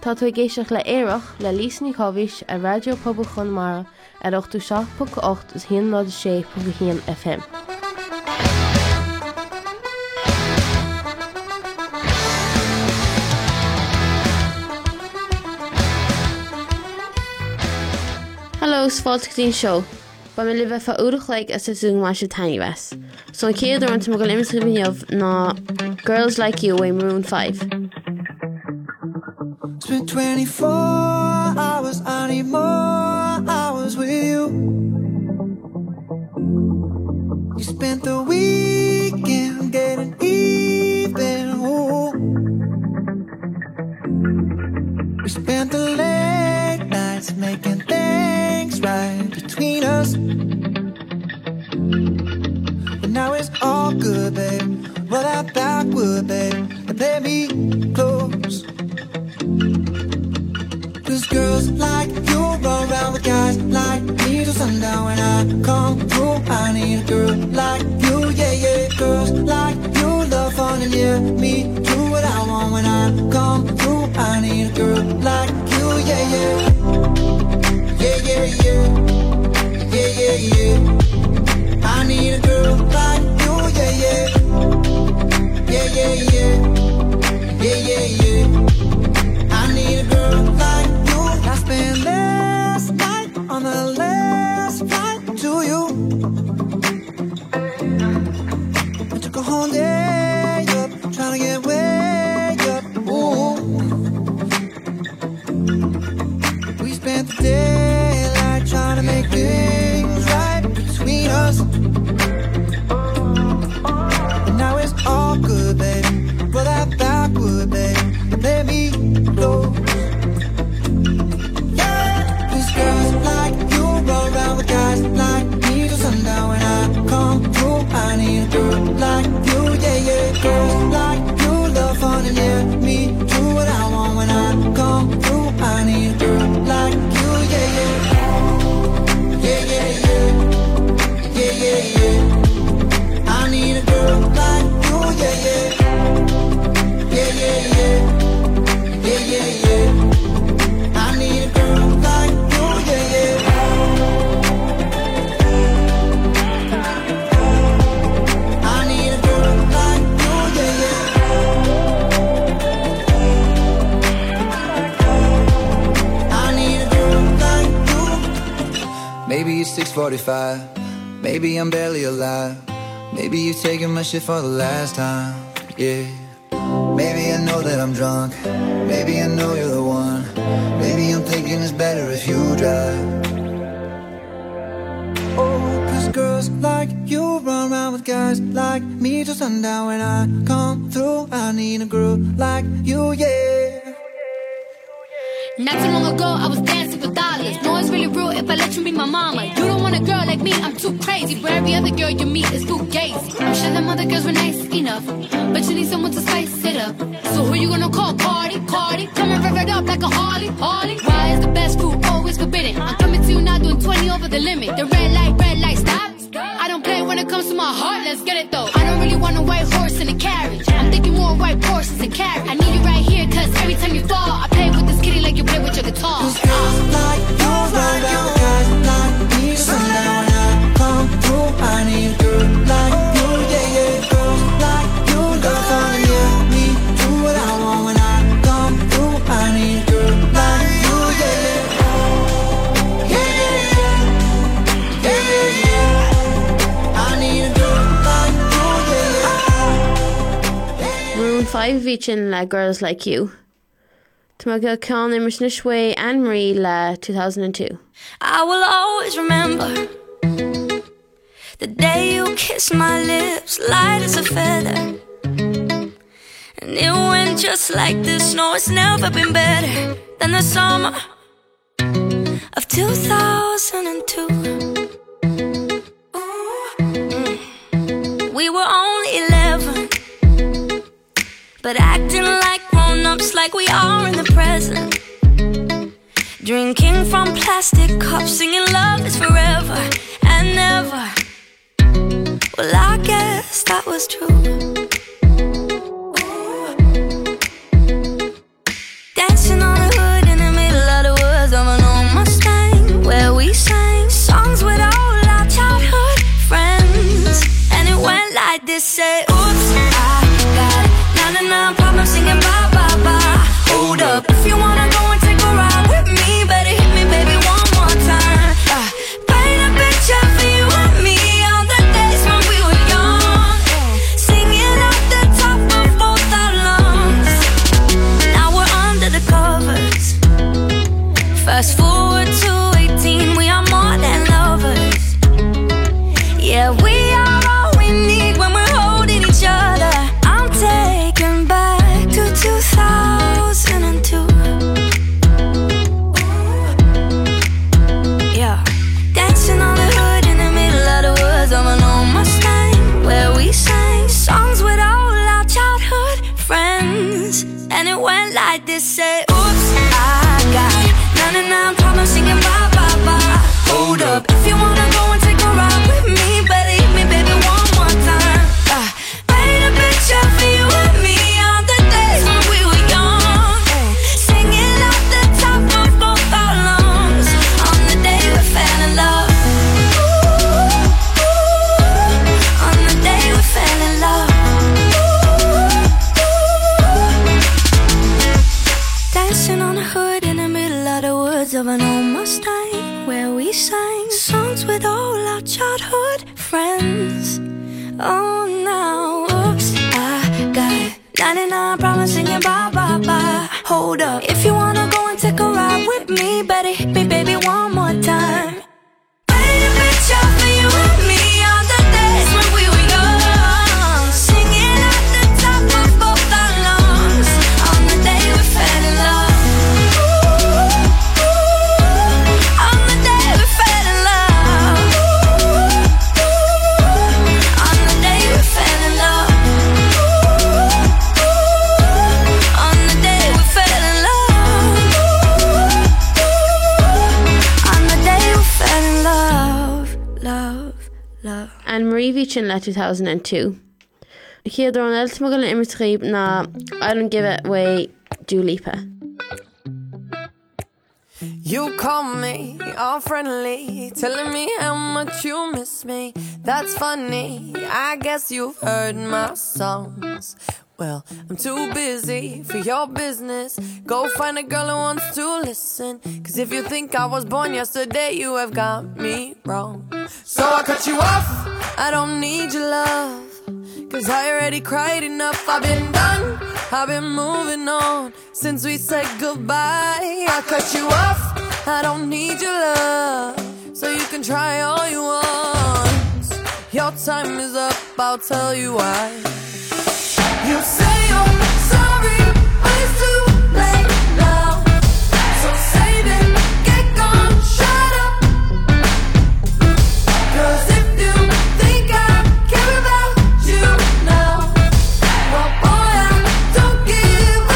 Tá tú géisteach le éireach le lísní chohís a Radio Pobl Chonamara ar 87.8 is 106.1 FM. Hello, Sfaltachtín Show. Ba mi live fa úrach leig as isúng má se tiny ves. So an céad ar an mo go limis miomh ná Girls Like You way Maroon 5. Spent 24 hours, I need more hours with you. You spent the weekend getting even, ooh. We spent the late nights making things right between us. But now it's all good, babe. Roll that backward, babe, and play me close. Cause girls like you run around with guys like me till sundown. When I come through, I need a girl like you, yeah, yeah. Girls like you love fun and yeah, me do what I want. When I come through, I need a girl like you, yeah, yeah. Yeah, yeah, yeah. Yeah, yeah, yeah. I need a girl like you, yeah, yeah. Yeah, yeah, yeah. Yeah, yeah, yeah. I need a girl like you. I spent last night on the last flight to you. I took a whole day up, trying to get way up. Ooh. We spent the daylight trying to make things right between us. And now it's all good, baby. Roll that backward, baby, and play me close. Girls like you roll around with guys like me till sundown. When I come through, I need a girl like you, yeah, yeah. Girls like you love fun and yeah, me do what I want. When I come through, I need a girl like you, yeah, yeah. Yeah, yeah, yeah. Yeah, yeah, yeah. I need a girl like you, yeah, yeah. Yeah, yeah, yeah. Yeah, yeah, yeah. I need a girl like you, yeah, yeah. I need a girl like you, yeah, yeah. I need a girl like you. Maybe it's 6:45. Maybe I'm barely alive. Maybe you're taking my shit for the last time, yeah. Maybe I know that I'm drunk. Maybe I know you're the one. Maybe I'm thinking it's better if you drive. Oh, cause girls like you run around with guys like me till sundown. When I come through, I need a girl like you, yeah. Not too long ago, I was dancing for dollars. No, it's really real if I let you be my mama. You don't want a girl like me, I'm too crazy. For every other girl you meet is too gazy. I'm sure them other girls were nice enough, but you need someone to spice it up. So who you gonna call? Cardi, Cardi. Come and rev it up like a Harley, Harley. Why is the best food always forbidden? I'm coming to you now doing 20 over the limit. The red light, stop. I don't play when it comes to my heart, let's get it though. I don't really want a white horse in a carriage. I'm thinking more white horses and carriage. I need you right here, cause every time you fall, I play with this kitty like you play with your guitar. Cause girls like you run around with guys like me till sundown. When I come through, I need a girl like you, yeah, yeah. Girls like you love fun and yeah, me do what I want. When I come through, I need a girl like you, yeah, yeah. Yeah, yeah, yeah. Yeah, yeah, yeah. I need a girl like you, yeah, yeah. Maroon 5 víchin le Girls Like You. Tá go ceann imars na Shway Anne-Marie le 2002. I will always remember the day you kissed my lips, light as a feather. And it went just like this. No, it's never been better than the summer of 2002. We were only 11, but acting like grown-ups, like we are in the present. Drinking from plastic cups, singing love is forever and never. Well, I guess that was true. Dancing on the say, oops, I got 99 problems singing bye, bye, bye. Hold up, if you wanna go and take a ride with me, better hit me, baby, one more time. Paint a picture for you and me on the days when we were young, singing off the top of both our lungs. Now we're under the covers. Fast forward to 18, we are more than lovers. Yeah, we are all we need when we're holding each other. I'm taken back to 2002. Yeah, dancing on the hood in the middle of the woods of an old Mustang, where we sang songs with all our childhood friends. And it went like this, say, oops, I got 99 problems singing bye, bye, bye. Hold up, if you wanna go and take a ride with me, better hit me, baby, one more time. Paint a picture for you and me on the days when we were young, singing off the top of both our lungs on the day we fell in love. On the day we fell in love. Dancing on the hood in the middle of the woods of an old Mustang, where we sang songs with all our childhood friends. Oh, now, oops, I got 99 problems singing bye, bye, bye. Hold up, if you wanna go and take a ride with me, better hit me, baby, one more time. Paint a picture for you and me on the days when we were young, singing at the top of both our lungs on the day we fell in love. On the day we fell in love. On the day we fell in love. On the day we fell in love. On the day we fell in love. Love, love. An Marie Vichin le 2002. Chiad an eltmogel na immertríb na I Don't Give It Away Dua Lipa. You call me all friendly, telling me how much you miss me. That's funny, I guess you've heard my songs. Well, I'm too busy for your business. Go find a girl who wants to listen. Cause if you think I was born yesterday, you have got me wrong. So I cut you off, I don't need your love. Cause I already cried enough, I've been done, I've been moving on since we said goodbye. I cut you off, I don't need your love. So you can try all you want. Your time is up, I'll tell you why. You say you're sorry, but it's too late now. So save it, get gone, shut up. Cause if you think I care about you now, well boy, I don't give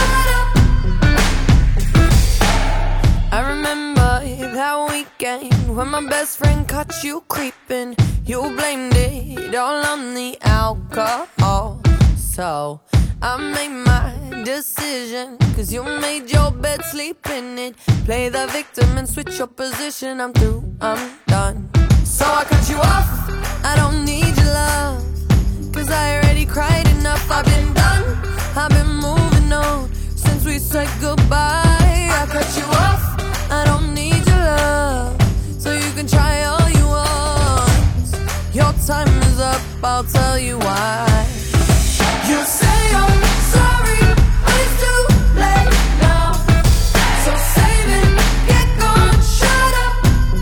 it up. I remember that weekend when my best friend caught you creeping. You blamed it all on the alcohol. So I made my decision, cause you made your bed, sleep in it. Play the victim and switch your position. I'm through, I'm done. So I cut you off, I don't need your love. Cause I already cried enough, I've been done, I've been moving on since we said goodbye. I cut you off, I don't need your love. So you can try all you want. Your time is up, I'll tell you why. You say you're sorry, but it's too late now. So save it, get gone, shut up.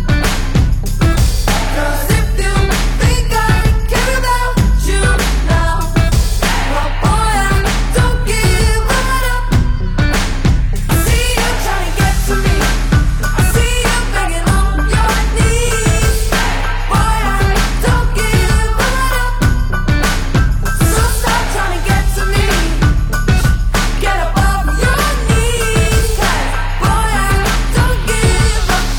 Cause if you think I care about you now, well boy, I don't give it up. I see you trying to get to me, I see you begging on your knees. Boy, I don't give it up. So stop trying to get to me, get above your knees. Cause boy, I don't give up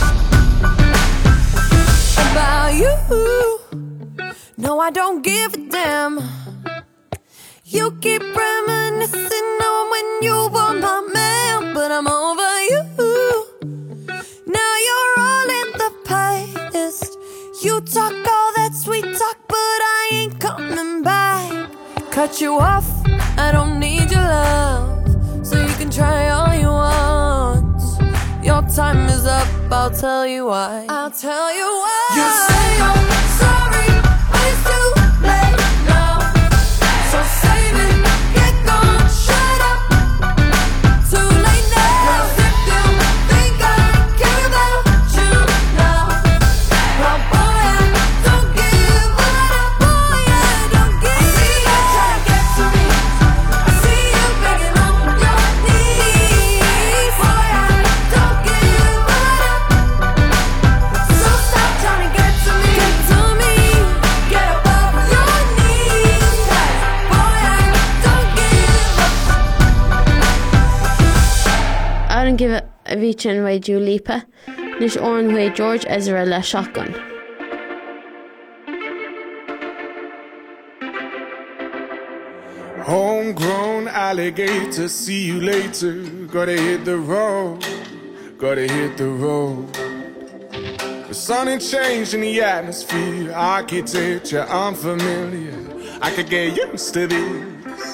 about you. No, I don't give a damn. You keep reminiscing on when you were my man, but I'm over you. Now you're all in the past. You talk all that sweet talk, but I ain't coming back. cut you off. I don't need your love, so you can try all you want. Your time is up, I'll tell you why. I'll tell you why. You say I'm sorry, but it's too late now. So save it, get gone, shut up. Too late now. Cause if you think I care about you now, well boy, I don't give a up. Boy, I don't give I see you trying to get to me, I see you begging on your knees. Boy, I don't give a up. So stop trying to get to me, get above your knees. Boy, I don't give up. I don't give a bhítean way Dua Lipa, Nish Oran way George Ezra le Shotgun. Homegrown alligator, see you later. Gotta hit the road, gotta hit the road. The sun ain't changed in the atmosphere, architecture unfamiliar. I could get used to this.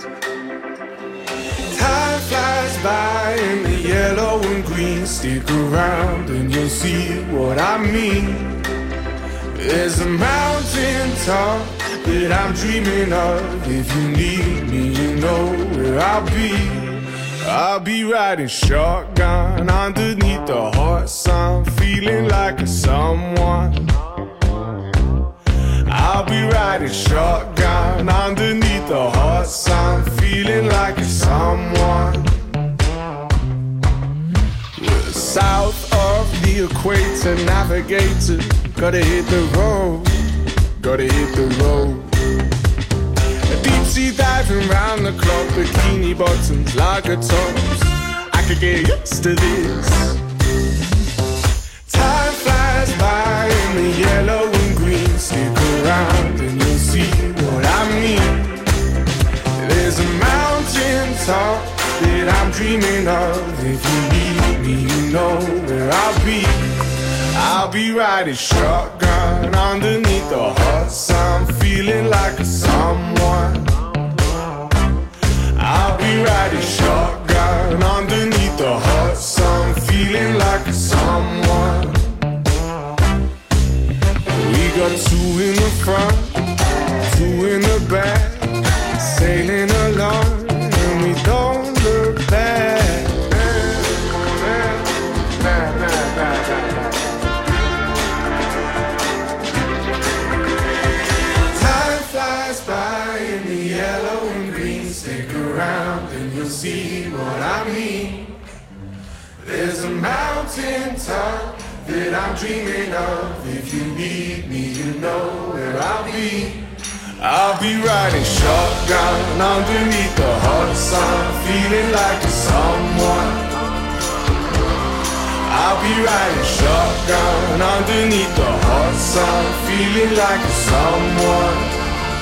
Time flies by in the yellow and green. Stick around and you'll see what I mean. There's a mountain top that I'm dreaming of. If you need me, you know where I'll be. I'll be riding shotgun underneath the hot sun, feeling like a someone. I'll be riding shotgun underneath the hot sun, feeling like a someone. We're south of the equator, navigator. Gotta hit the road, gotta hit the road. Deep sea diving round the clock, bikini bottoms, lager tops. I could get used to this. Time flies by in the yellow and green. Stick around and you'll see what I mean. There's a mountain top that I'm dreaming of. If you need me, you know where I'll be. I'll be riding shotgun underneath the hot sun, feeling like a someone. I'll be riding shotgun underneath the hot sun, feeling like a someone. We got two in the front, two in the back, sailing along and we don't look back. Around and you'll see what I mean. There's a mountain top that I'm dreaming of. If you need me, you know where I'll be. I'll be riding shotgun underneath the hot sun, feeling like a someone. I'll be riding shotgun underneath the hot sun, feeling like a someone.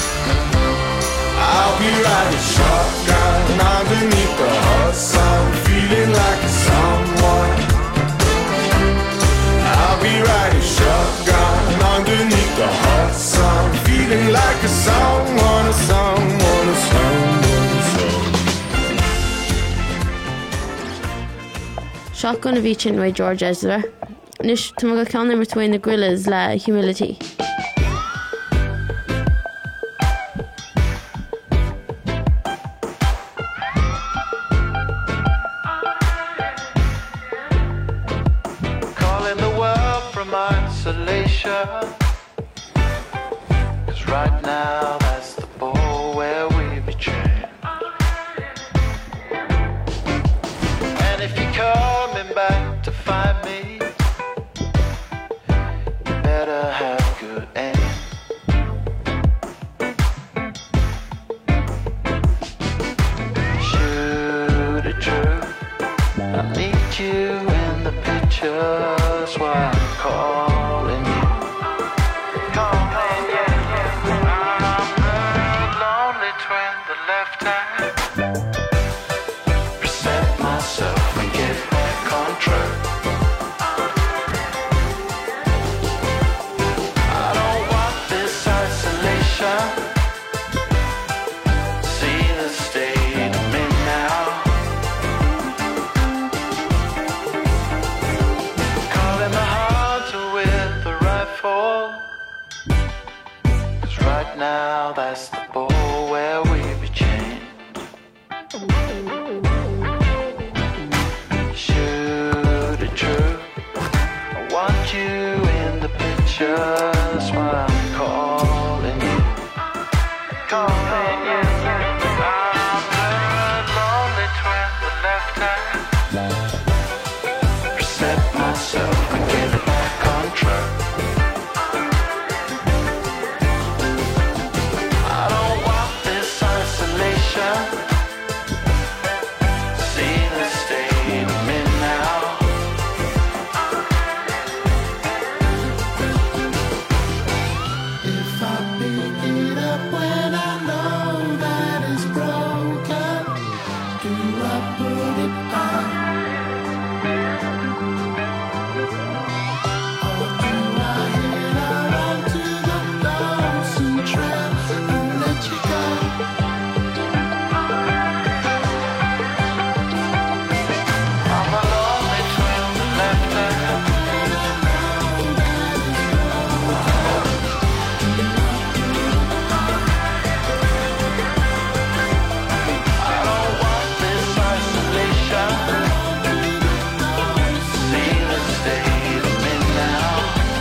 I'll be riding shotgun underneath the hot sun, feeling like a someone. I'll be riding shotgun underneath the hot sun, feeling like a someone, a someone, a someone. Shotgun a bhítean way George Ezra. Nish Tamaga Khan number 2 in the Gorillaz la Humility. Isolation, 'cause right now that's the ball where we betray. And if you're coming back to find me, you better have good aim. Shoot it true, I need you in the picture, that's why I'm calling you. Calling you. I'm the lonely twin, the left hand. Reset myself and get back on track. I don't want this isolation. right now, that's the ball where we be chained. Shoot it true, I want you in the picture, that's why I'm calling you. Calling you. I'm the lonely twin with left hand. Reset myself and get it back on track. I don't want this isolation. See the state I'm in now. If I pick it up when I know that it's broken, do I put it back? Or do I head out onto the lonesome trail and let you go? I'm a lonely twin with left hand. I don't want this isolation. See the state I'm in now.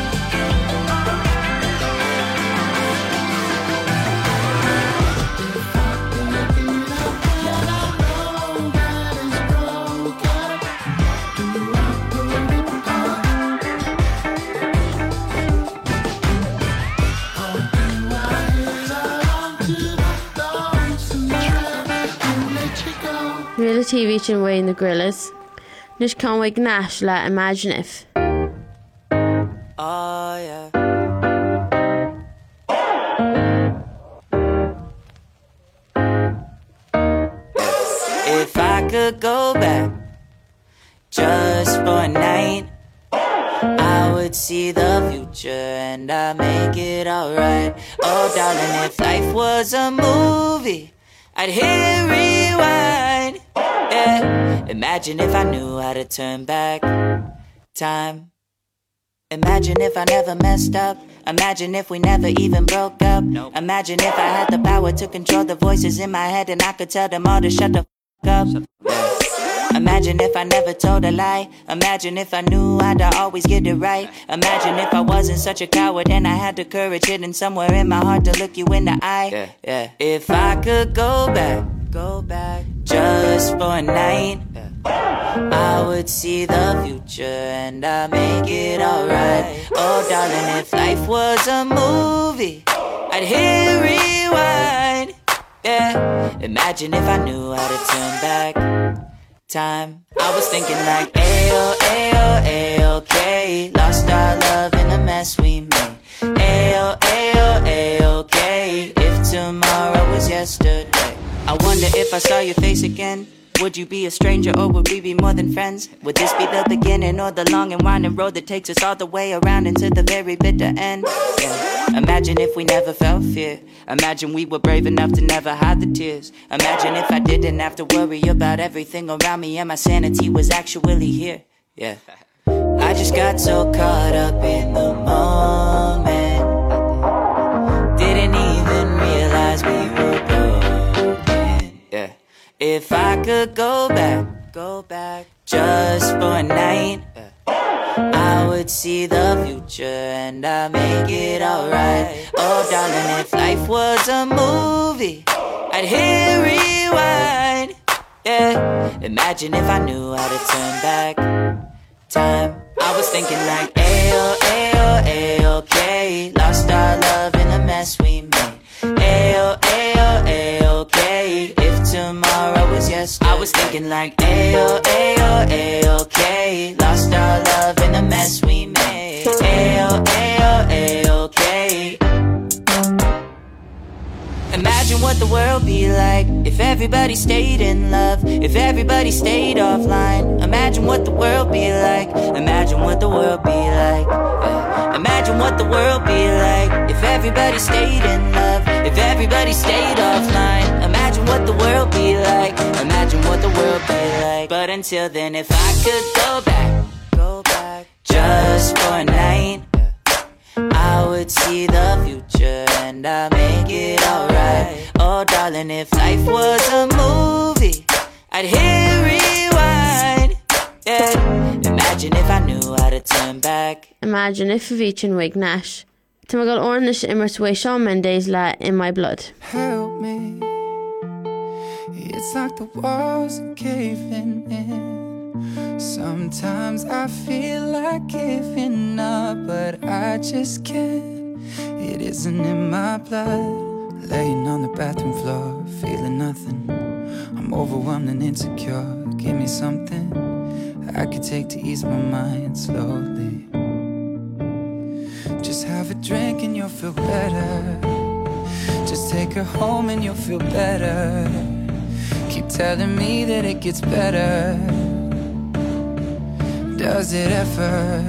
Rilla TV sin Wayne the Gorillas. Nish Conway Nash la Imagine If. Oh yeah. If I could go back just for a night, I would see the future and I'd make it alright. Oh darling, if life was a movie, I'd hit rewind. Yeah. Imagine if I knew how to turn back time. Imagine if I never messed up. Imagine if we never even broke up. Imagine if I had the power to control the voices in my head and I could tell them all to shut the f*** up. Yeah. Imagine if I never told a lie. Imagine if I knew I'd always get it right. Imagine if I wasn't such a coward and I had the courage hidden somewhere in my heart to look you in the eye. Yeah. If I could go back just for a night, I would see the future and I'd make it alright. Oh darling, if life was a movie, I'd hit rewind. Yeah. Imagine if I knew how to turn back time. I was thinking like ayo, ayo, A-OK. Lost our love in the mess we made. Ayo, ayo, A-OK. If tomorrow was yesterday, I wonder if I saw your face again, would you be a stranger or would we be more than friends? Would this be the beginning or the long and winding road that takes us all the way around into the very bitter end? Yeah. Imagine if we never felt fear. Imagine we were brave enough to never hide the tears. Imagine if I didn't have to worry about everything around me and my sanity was actually here. Yeah. I just got so caught up in the moment, didn't even realize we were broken. Yeah. If I could go back just for a night, I would see the future and I'd make it alright. Oh darling, if life was a movie, I'd hit rewind. Yeah. Imagine if I knew how to turn back time. I was thinking like ayo, ayo, A-OK. Lost our love in the mess we made. Ayo, ayo, A-OK. If tomorrow was yesterday, I was thinking like ayo, ayo, A-OK. Lost our love in the mess we made. Ayo, ayo, A-OK. Imagine what the world be like if everybody stayed in love, if everybody stayed offline. Imagine what the world be like. Imagine what the world be like. Imagine what the world be like if everybody stayed in love, if everybody stayed offline. Imagine what the world be like. Imagine what the world be like. But until then, if I could go back just for a night, I would see the future future and I make it alright. Oh darling, if life was a movie, I'd hit rewind. Yeah, imagine if I knew how to turn back. Imagine if Vichin wig Nash. Tá go ornish immers way Shawn Mendes la In My Blood. Help me. It's like the walls are caving in. Sometimes I feel like giving up, but I just can't. It isn't in my blood. Laying on the bathroom floor, feeling nothing. I'm overwhelmed and insecure. Give me something I could take to ease my mind slowly. Just have a drink and you'll feel better. Just take her home and you'll feel better. Keep telling me that it gets better. Does it ever?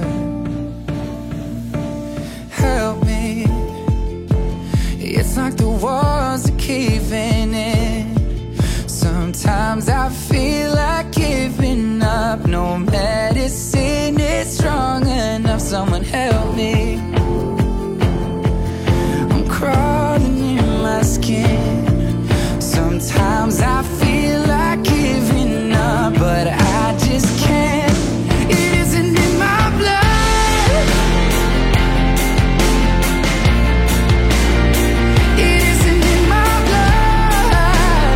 Help me. It's like the walls are caving in. Sometimes I feel like giving up. No medicine is strong enough. Someone help me. I'm crawling in my skin. Sometimes I feel like giving up, but I just can't. It isn't in my blood. It isn't in my blood.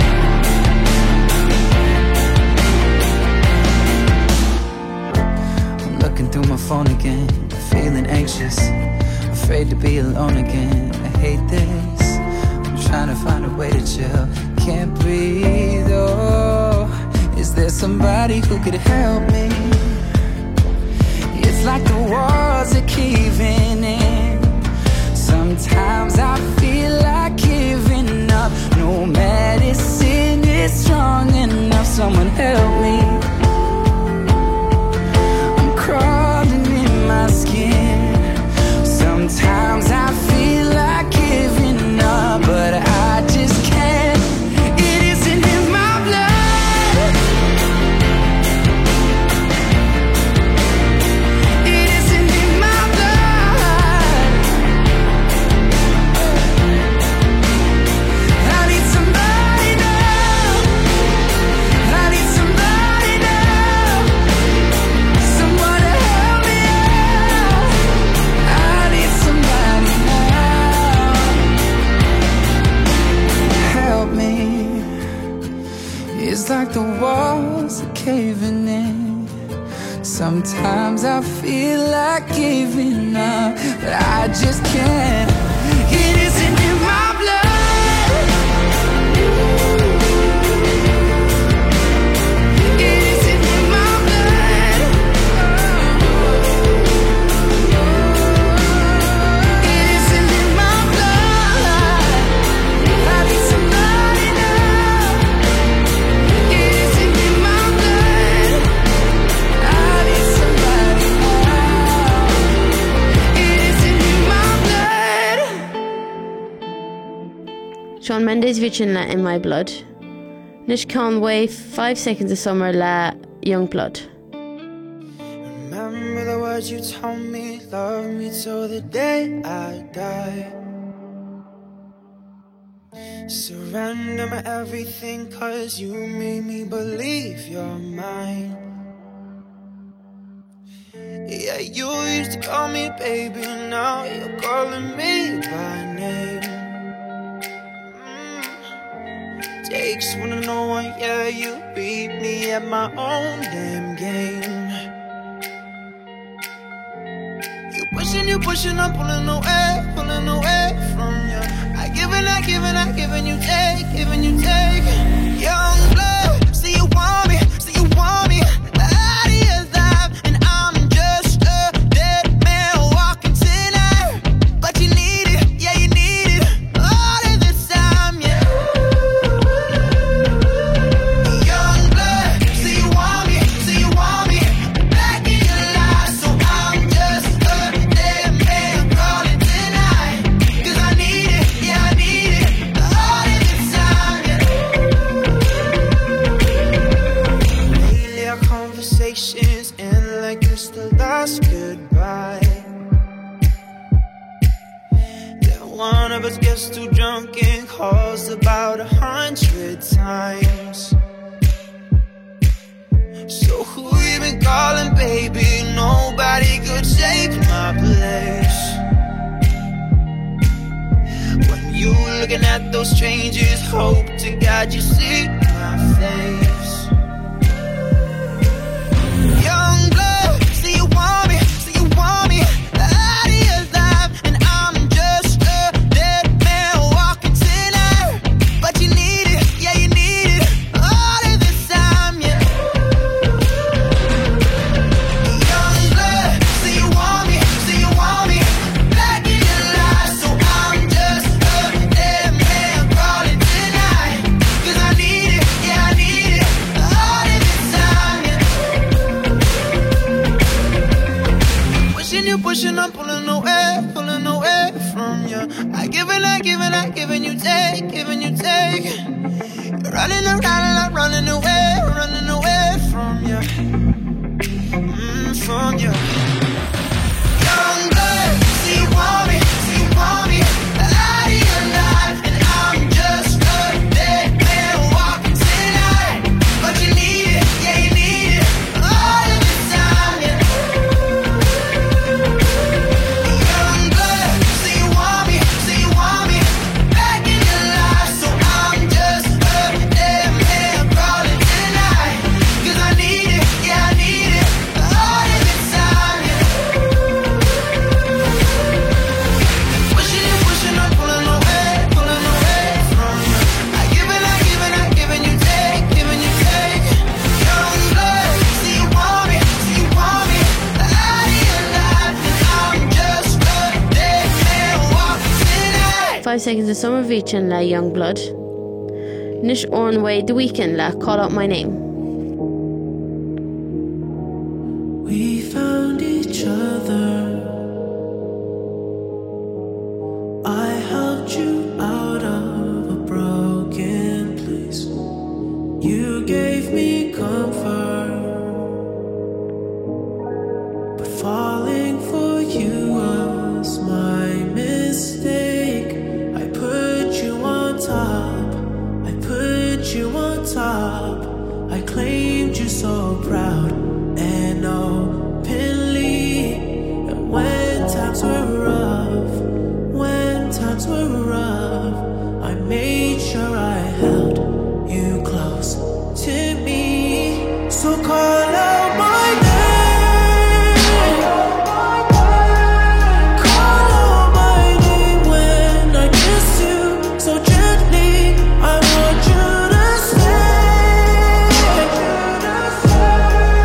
I'm looking through my phone again, feeling anxious, afraid to be alone again. I hate this. I'm trying to find a way to chill. Can't breathe, oh. Is there somebody who could help me? It's like the walls are caving in. Sometimes I feel like giving up. No medicine is strong enough. Someone help me. I'm crawling in my skin. Sometimes I feel like giving up, but I just can't. It isn't in my blood. It isn't in my blood. I need somebody now. I need somebody now. Someone to help me out. I need somebody now. Help me. It's like the walls are caving in. Sometimes I feel like giving up, but I just can't. It isn't in my blood. It isn't in my blood. It isn't in my blood. I need somebody now. It isn't in my blood. I need somebody now. It isn't in my blood. Shawn Mendes Vichin la In My Blood. Nish Conway 5 Seconds of Summer la Young Blood. Remember the words you told me, love me till the day I die. Surrender my everything, cause you made me believe you're mine. Yeah, you used to call me baby, now you're calling me by name. Takes one to know one, yeah, you beat me at my own damn game. You pushing, I'm pulling away from you. I giving, you take. Young blood, say you want me, out of your life, and I'm just a dead man walking tonight. But you need it, yeah, you need it, all of this time, yeah. Young blood, say you want me, back in your life, so I'm just a dead man calling tonight. 'Cause I need it, yeah, I need it, all of this time, yeah. you drunk in calls about 100 times. So who you been calling, baby? Nobody could take my place. When you looking at those strangers, hope to God you see my face. Young blood, see you want me, see you want me out of your life, and I'm just a dead man walking tonight. But you need it, yeah you need it, all of this time, yeah. Young blood, see you want me back in your life, so I'm just a dead man crawling tonight. 'Cause I need it, yeah I need it, all of this time, yeah. Pushing you, pushing, I'm pulling away from you. I giving you take, giving you take. You're running around, I'm running away from you, from you. Young blood, see you want me out of your life, and I'm just a dead man walking tonight. But you need it, yeah you need it, all of the time, yeah. Young blood, see you want me back in your life, so I'm just a dead man crawling tonight. 'Cause I need it, yeah I need it, all of the time, yeah. Pushing, I'm pulling away from you. I giving you take, giving you take. Young blood, see you want me out of your life, and I'm just a dead man walking tonight. 5 seconds of Summer Vichin la Youngblood. Nish Orn Way The Weekend la Call Out My Name. We found each other. I helped you out of a broken place. You gave me comfort, but falling for you was my mistake. I put you on top. I claimed you so proud and openly. And when times were rough, I made sure I held you close to me. So call out my name. Call out my name when I kiss you so gently. I want you to stay.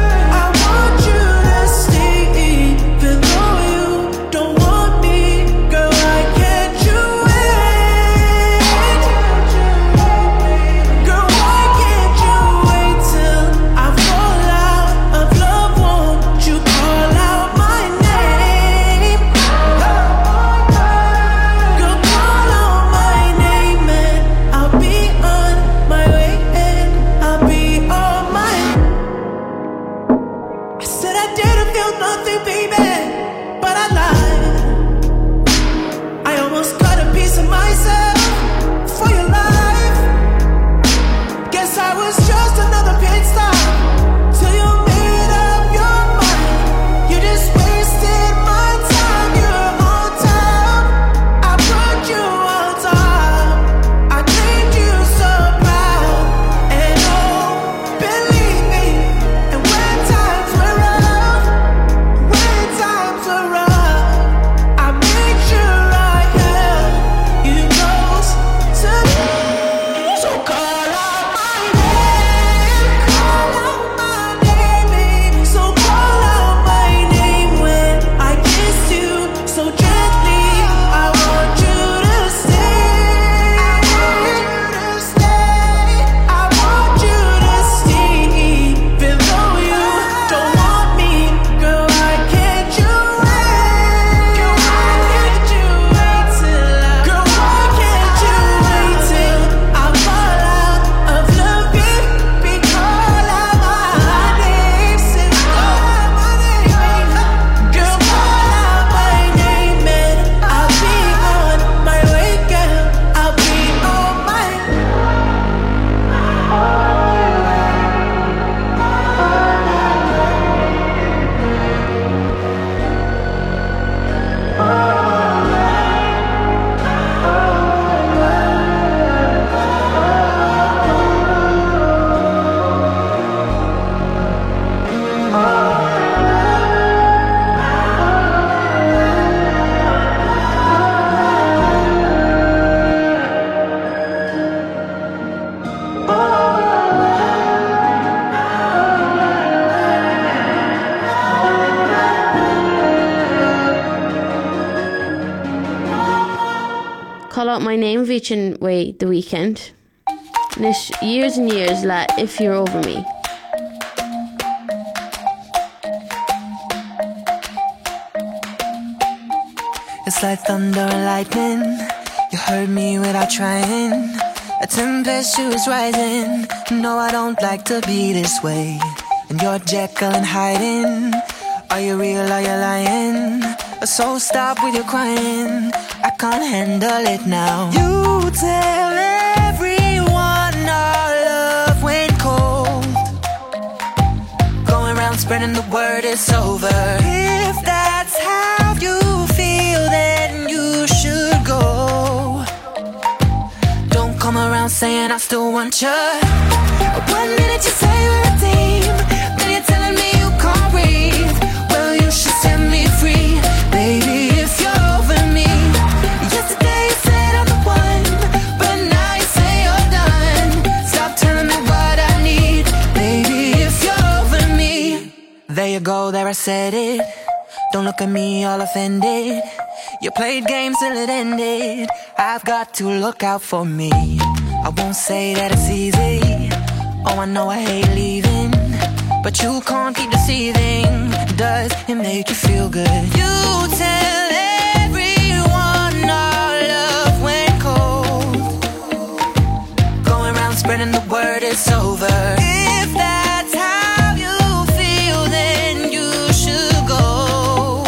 name Vichin way the weekend. Nish years and years la If You're Over Me. It's like thunder and lightning. You heard me without trying. A temperature is rising. No, I don't like to be this way. And you're Jekyll and hiding. Are you real, are you lying? So stop with your crying. I can't handle it now. You tell everyone our love went cold. Going around spreading the word it's over. If that's how you feel, then you should go. Don't come around saying I still want you. 1 minute you say we're a team, then you're telling me you can't breathe. Well, you should set me free, baby, if you're over me. Yesterday you said I'm the one, but now you say you're done. Stop telling me what I need, baby, if you're over me. There you go, there I said it. Don't look at me all offended. You played games till it ended. I've got to look out for me. I won't say that it's easy. Oh, I know I hate leaving, but you can't keep deceiving. Does it make you feel good? You tell everyone our love went cold. Going around spreading the word it's over. If that's how you feel, then you should go.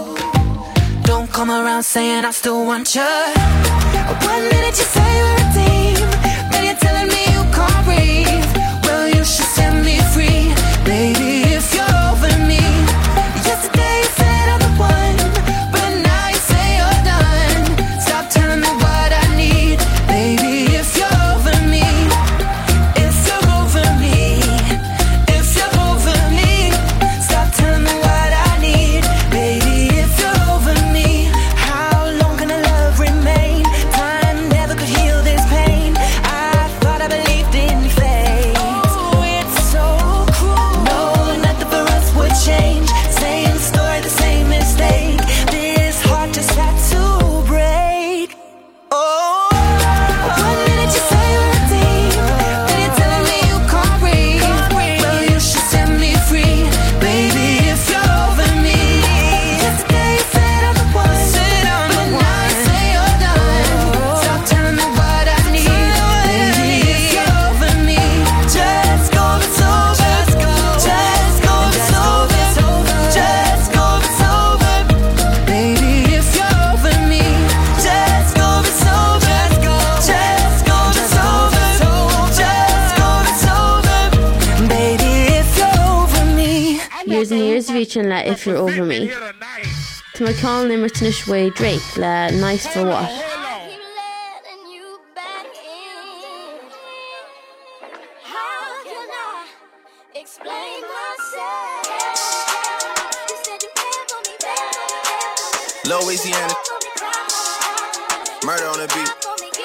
Don't come around saying I still want you. 1 minute you say we're a team, then you're telling me you can't breathe. Well, you should set me free, baby, if you're over me. Yesterday you said I'm the one, but now you say you're done. Stop telling me what I need, baby, if you're over me. If you're over me, if you're over me. Stop telling me what I need, baby, if you're over me. How long can a love remain? Time never could heal this pain. I thought I believed in fate. Oh, it's so cruel. No, nothing for us would change. Same story, the same mistake. This heart just had to break. Oh, 1 minute you say we're a team, then you're telling me you can't breathe. Well, you should set me free, baby, if you're over me. Yesterday you said I'm the one, but now you say you're done. Stop telling me what I need, baby, if you're over me. Just go, it's over. Just go, it's over. Just go, it's over. Baby, if you're over me. Just go, it's over. Just go, it's over. Just go, it's over. Baby, if you're over me. Years and years Vichin la If You're Over Me. To my call Nimmertonish way Drake la Nice for What. Louisiana, murder on the beat.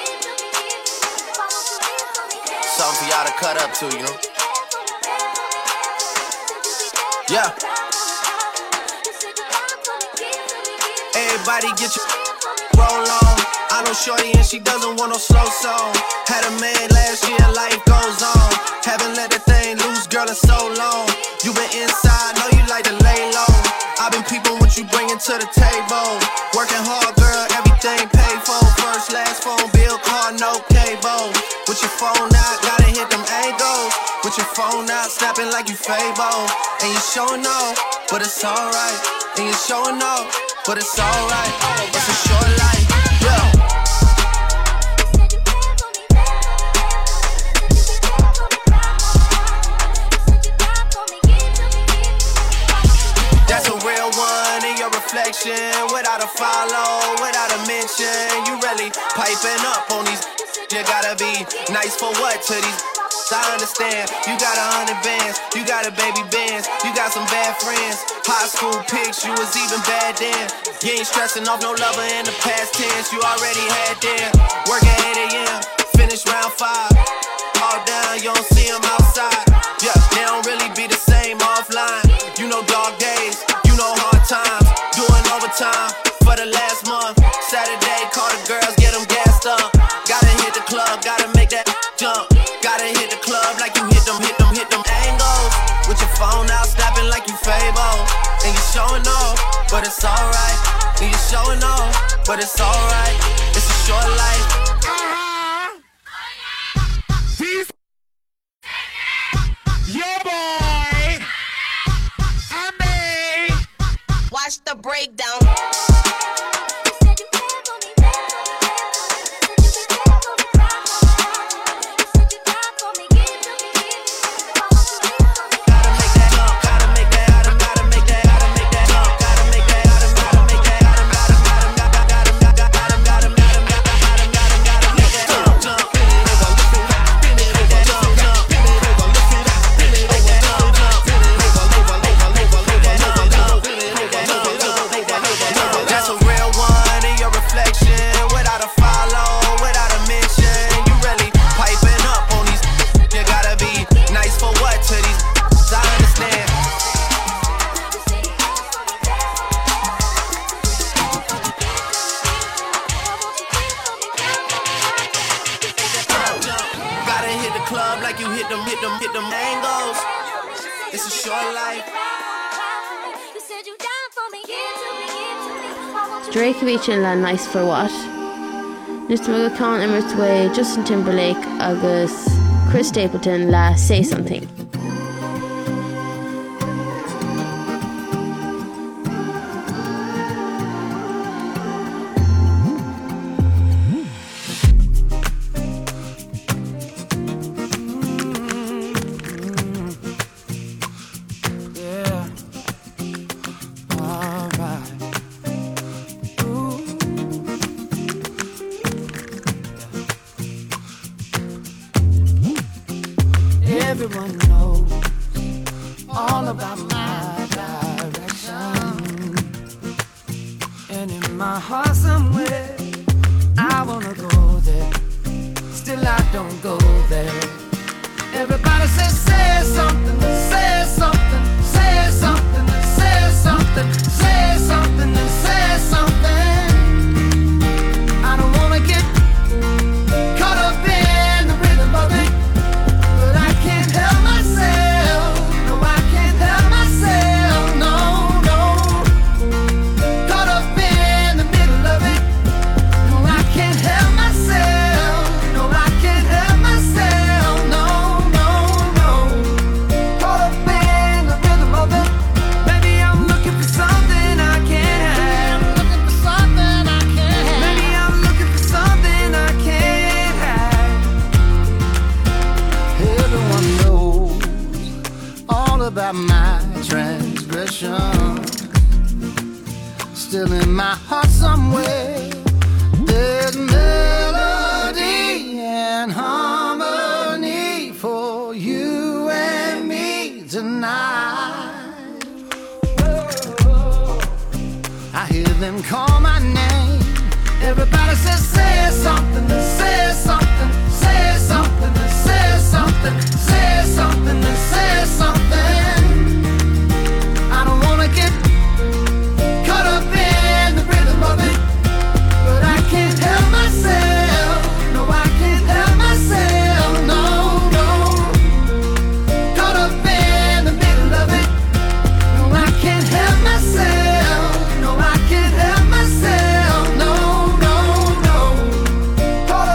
Something for y'all to cut up to, you know. Yeah. Everybody get your roll on. I know shorty and she doesn't want no slow song. Had a man last year, life goes on. Haven't let that thing loose, girl, in so long. You been inside, know you like to lay low. I've been peeping what you bringing to the table. Working hard, girl, everything paid for. First, last phone bill, car, no cable. With your phone out, gotta hit them angles. With your phone out, snapping like you Fable. And you showing off, but it's alright. And you showing off, but it's alright. It's a short life, yeah. That's a real one in your reflection. Without a follow, without a mention. You really piping up on these. You gotta be nice for what to these. I understand, you got 100 bands, you got a baby Benz, you got some bad friends. High school pics, you was even bad then. You ain't stressing off no lover in the past tense, you already had them. Work at 8 a.m., finish round 5. All down, you don't see them outside. Yeah, they don't really be the same offline. You know dog days, you know hard times. Doing overtime for the last month. Saturday, call the girls, get them gassed up. club, gotta make that jump. Gotta hit the club like you hit them angles. With your phone out, snapping like you Fable. And you showing off, but it's alright. And you showing off, but it's alright. It's a short life. Your boy, I may watch the breakdown. Drake Beachin le nice for what? Nus mo go can immert way Justin Timberlake agus Chris Stapleton la Say Something. Everyone knows all about my direction, and in my heart somewhere I wanna go there, still I don't go there. Everybody says say something, say something, say something, say something, say something, say something. I don't wanna get caught up in the rhythm of it, but I can't help myself. No, I can't help myself. No, no. Caught up in the middle of it. No, I can't help myself. No, I can't help myself. No, no, no. Caught up in the rhythm of it. Maybe I'm looking for something I can't have. Looking for something I can't have. Maybe I'm looking for something I can't have. Everyone knows all about my transgression. Still in my heart somewhere there's melody and harmony for you and me tonight. I hear them call my name. Everybody says say something, say something, say something, say something, say something, say something. I don't wanna get caught up in the rhythm of it, but I can't help myself. No, I can't help myself. No, no. Caught up in the middle of it. No, I can't help myself. No, I can't help myself. No, no, no. Caught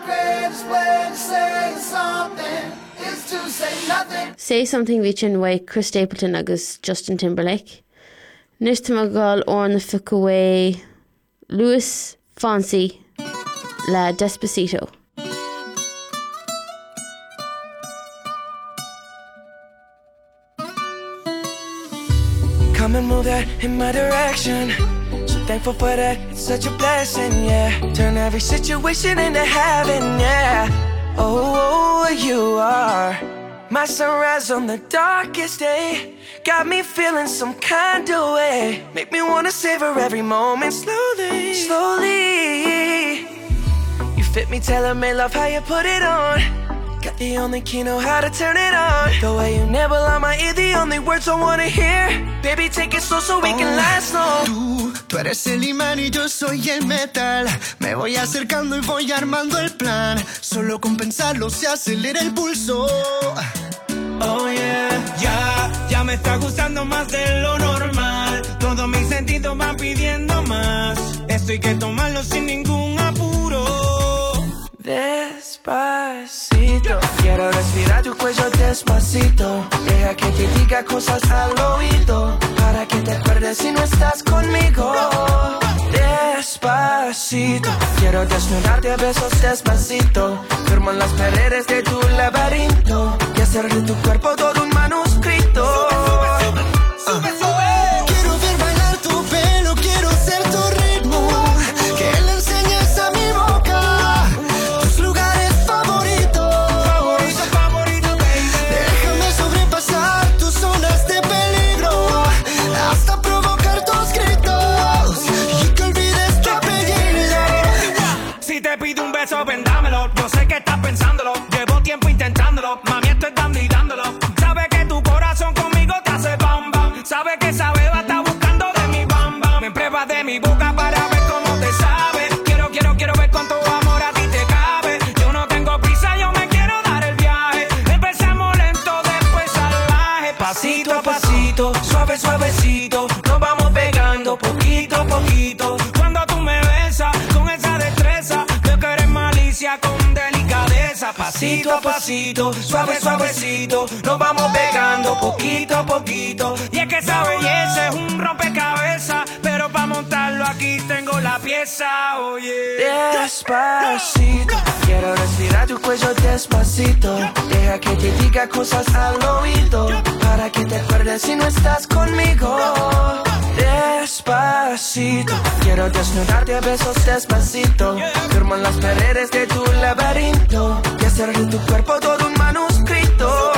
greatest way to say something is to say nothing. Say Something Vichin way Chris Stapleton agus Justin Timberlake. Nis tá gáil or na fica way Luis Fonsi la Despacito. Come and move that in my direction. So thankful for that, it's such a blessing, yeah. Turn every situation into heaven, yeah. Oh, you are my sunrise on the darkest day. Got me feeling some kind of way. Make me wanna savor every moment slowly, slowly. You fit me, tailor-made, love how you put it on. Got the only key, know how to turn it on. The way you nibble on my ear, the only words I wanna hear. Baby, take it slow so we can last long. Tú eres el imán y yo soy el metal. Me voy acercando y voy armando el plan. Solo con pensarlo se acelera el pulso. Oh yeah, ya me está gustando más de lo normal. Todos mis sentidos van pidiendo más. Esto hay que tomarlo sin ningún apuro. Despacito, quiero respirar tu cuello despacito. Deja que te diga cosas al oído, para que te acuerdes si no estás conmigo. Despacito, quiero desnudarte a besos despacito. Firmo en las paredes de tu laberinto y hacer de tu cuerpo todo un manuscrito. Sube, sube. Quiero ver bailar tu pelo, quiero ser tu ritmo. Que le enseñes a mi boca tus lugares favoritos. Favorito, baby. Déjame sobrepasar tus zonas de peligro hasta provocar tus gritos y que olvides tu apellido. Si te pido un beso, ven dámelo. Yo sé que estás pensándolo. Llevo tiempo intentándolo. Mami, estoy dando y dándolo. Sabe que tu corazón conmigo te hace bam bam. Sabe que esa beba está buscando de mi bam bam. Me pruebas de mi boca para ver cómo te sabe. Quiero ver cuánto amor a ti te cabe. Yo no tengo prisa, yo me quiero dar el viaje. Empecemos lento, después salvaje. Pasito a pasito, suave, suavecito. Nos vamos pegando poquito a poquito. Cuando tú me besas con esa destreza, veo que eres malicia con delicadeza. Pasito a pasito, suave, suavecito. Nos vamos pegando poquito a poquito. Y es que esa belleza es un rompecabezas, pero para montarlo aquí tengo la pieza, oye. Despacito, quiero respirar tu cuello despacito. Deja que te diga cosas al oído, para que te acuerdes si no estás conmigo. Despacito, quiero desnudarte a besos despacito. Firmo en las paredes de tu laberinto y hacer de tu cuerpo todo un manuscrito.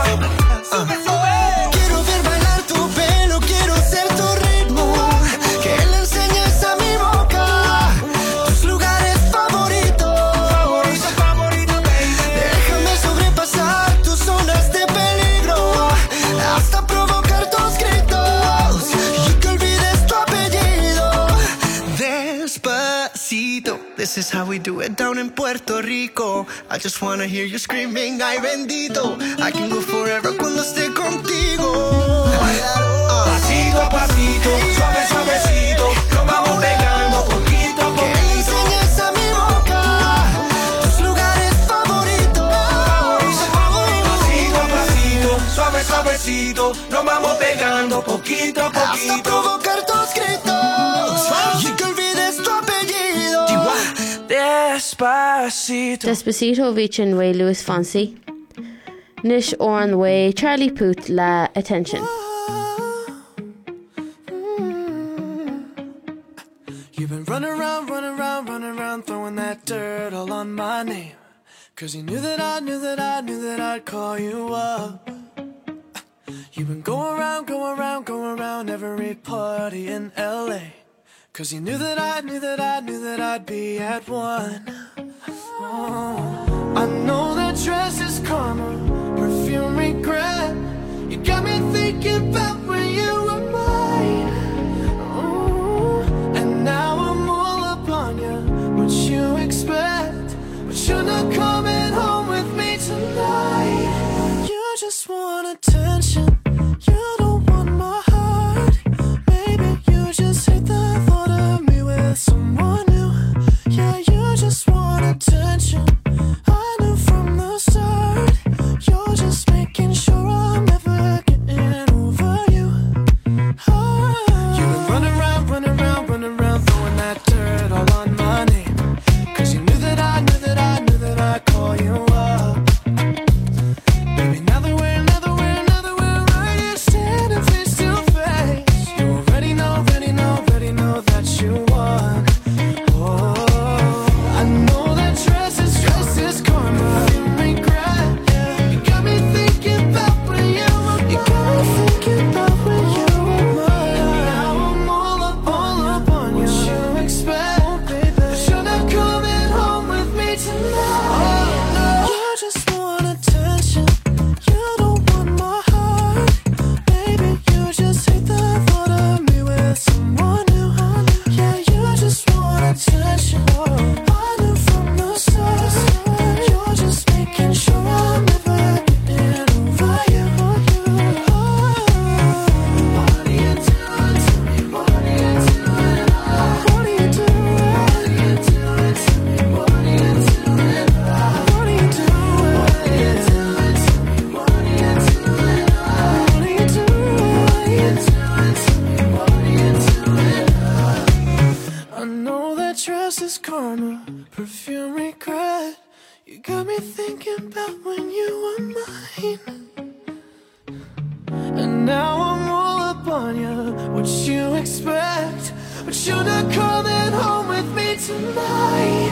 Quiero ver bailar tu pelo, quiero ser tu ritmo. Que le enseñes a mi boca tus lugares favoritos. Favorito, baby. Déjame sobrepasar tus zonas de peligro hasta provocar tus gritos y que olvides tu apellido. Despacito, this is how we do it down in Puerto Rico. I just wanna hear you screaming, ay bendito. I can go forever cuando esté contigo. Pasito a pasito, suave, suavecito. Nos vamos pegando poquito a Que le poquito. enseñes a mi boca tus lugares favoritos. Pasito a pasito, suave, suavecito. Nos vamos pegando poquito a Hasta poquito. provocar tus gritos y que olvides tu apellido. Despacito. Despacito Vichin way Luis Fonsi. Nish Oran way Charlie Puth la Attention. You've been running around, throwing that dirt all on my name. Cause you knew that I'd call you up. You've been going around every party in LA. Cause you knew that I'd be at one. Oh, I know that dress is karma, perfume regret. You got me thinking about when you were mine. Oh, and now I'm all up on you. What you expect? But you're not coming home with me tonight. You just want attention. You don't want my heart. Maybe you just hate the thought of me with someone new. Yeah, you just want attention. making sure I'm never getting over you. You've been running around, throwing that dirt all on my name. 'Cause you knew that I'd call you up. Baby, now that we're right here standing face to face, you already know that you won. Oh, I know that dress is karma. Regret, yeah. You got me thinking about when you were mine. You got me thinking about when you were mine. Now I'm all up on you. What you expect, oh, baby? You're not coming home with me tonight. Oh, no. You just want attention. You don't want my heart. Baby, you just hate the thought of me with someone new. Yeah, you just want attention. I knew from the start. You're just making sure I'm never getting over you. What are you doing to me? What are you doing? What are you doing? What are you doing to me? What are you doing? What are you doing? What are you doing to me? What are you doing? What are you doing to me? What are you doing? I know that dress is karma, perfume regret. You got me thinking about when you were mine. And now I'm all up on you. What you expect? But you're not coming home with me tonight.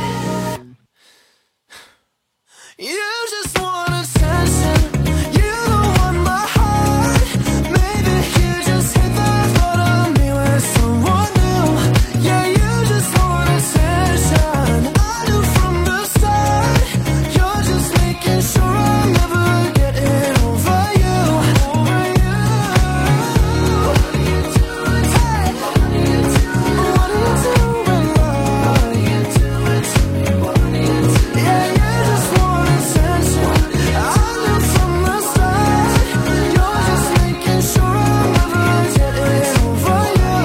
You just want attention. You don't want my heart. Maybe you just hit the thought of me with someone new. Yeah, you just want attention. I knew from the start. You're just making sure I'm never getting over you. Over you. What are you doing? Hey, what are you doing? What are you doing? What are you doing to me? What are you doing? Yeah, you just want attention. I knew from the start. You're just making sure I'm never getting over you.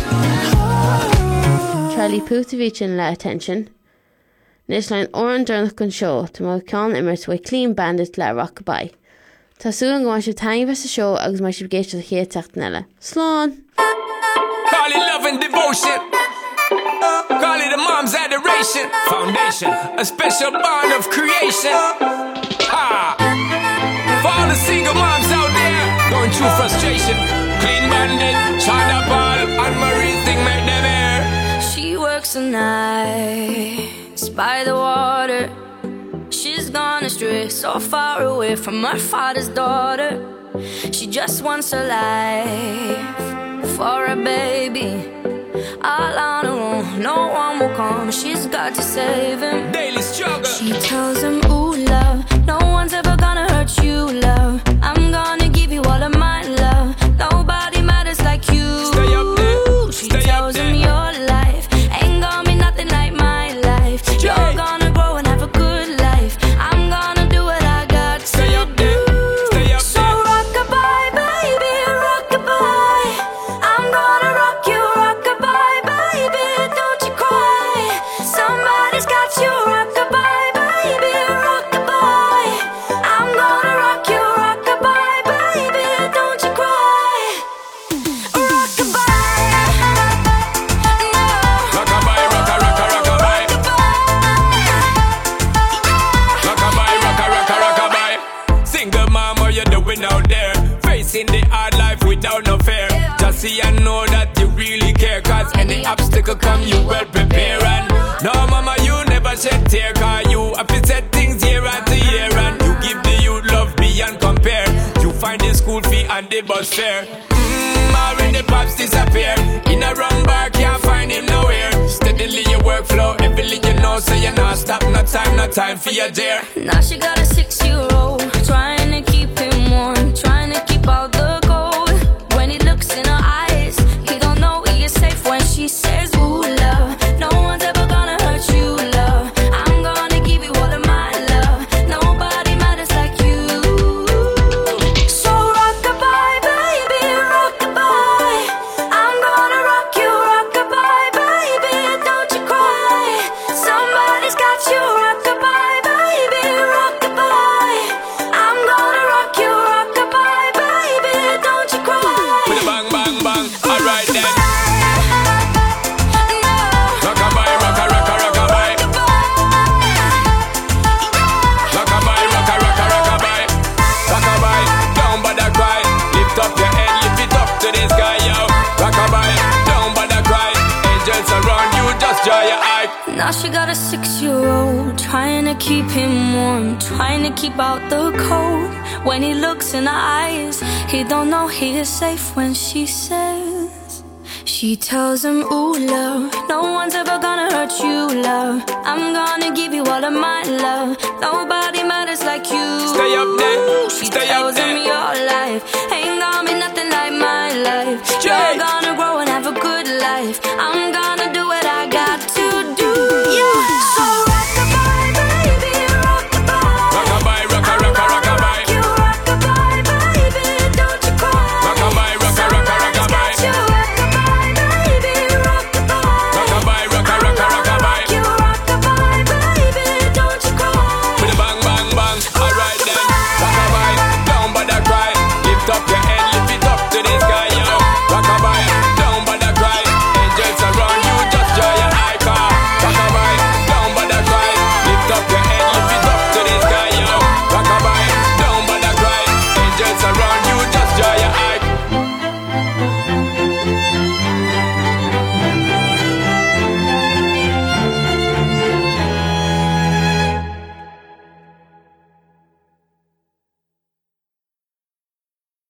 Charlie Putovich in le attention. Nis lein oran durnach gon show to má ceann immert wa clean bandit le rockabye. Tá súlan go se taing ves a show agus mar si géist a chétecht nella. Slán! Call it love and devotion. Call it a mom's adoration. Foundation, a special bond of creation. Ah. For all the single moms out there going through frustration, Clean Bandit, China Paul, and Marie thing make them air. She works the nights by the water. She's gone astray, so far away from her father's daughter. She just wants her life for a baby. All on her own, no one will come. She's got to save him. Daily struggle. She tells him, ooh, love, no one's ever gonna hurt you, love. I'm gonna give you all of my love. Nobody matters like you. Stay up there. She Stay up tells there. him your life ain't gonna be nothing like my life. You're gonna grow and have a good life. I'm gonna do what I got to Stay up there. Stay up So there. rockabye, baby, rockabye. I'm gonna rock you, rockabye, baby. Don't you cry. Somebody's got you, rockabye, baby, rockabye. I'm gonna rock you, rockabye, baby. Don't you cry. Rockabye. Rockabye, rocka, rocka, rockabye. Rockabye, rocka, rocka, rockabye. Single mom, what you doing out there? Facing the hard life without no fear. Just see and know that you really care. Cause any obstacle come, you well prepare. And no mama, you never shed tear. Cause you have to set things year after year. And you give the youth love beyond compare. You find the school fee and the bus fare. When the pops disappear, in a run bar, can't find him nowhere. Steadily your workflow, everything you know, so you're not stop, no time for your dear. Now she got a 6-year-old, trying to keep him warm, trying to keep out the cold. When he looks in her eyes, he don't know he is safe when she says, ooh, love, no one's ever gonna hurt you, love. I'm gonna give you all of my love. Nobody matters like you. So rockabye, baby, rockabye. I'm gonna rock you, rockabye, baby. Don't you cry. Somebody's got you, rockabye, baby, rockabye. Now she got a 6-year-old, trying to keep him warm, trying to keep out the cold. When he looks in her eyes, he don't know he is safe when she says, she tells him, ooh, love, no one's ever gonna hurt you, love. I'm gonna give you all of my love. Nobody matters like you. Stay up there, she stay tells up there. him your life ain't gonna be nothing like my life. You're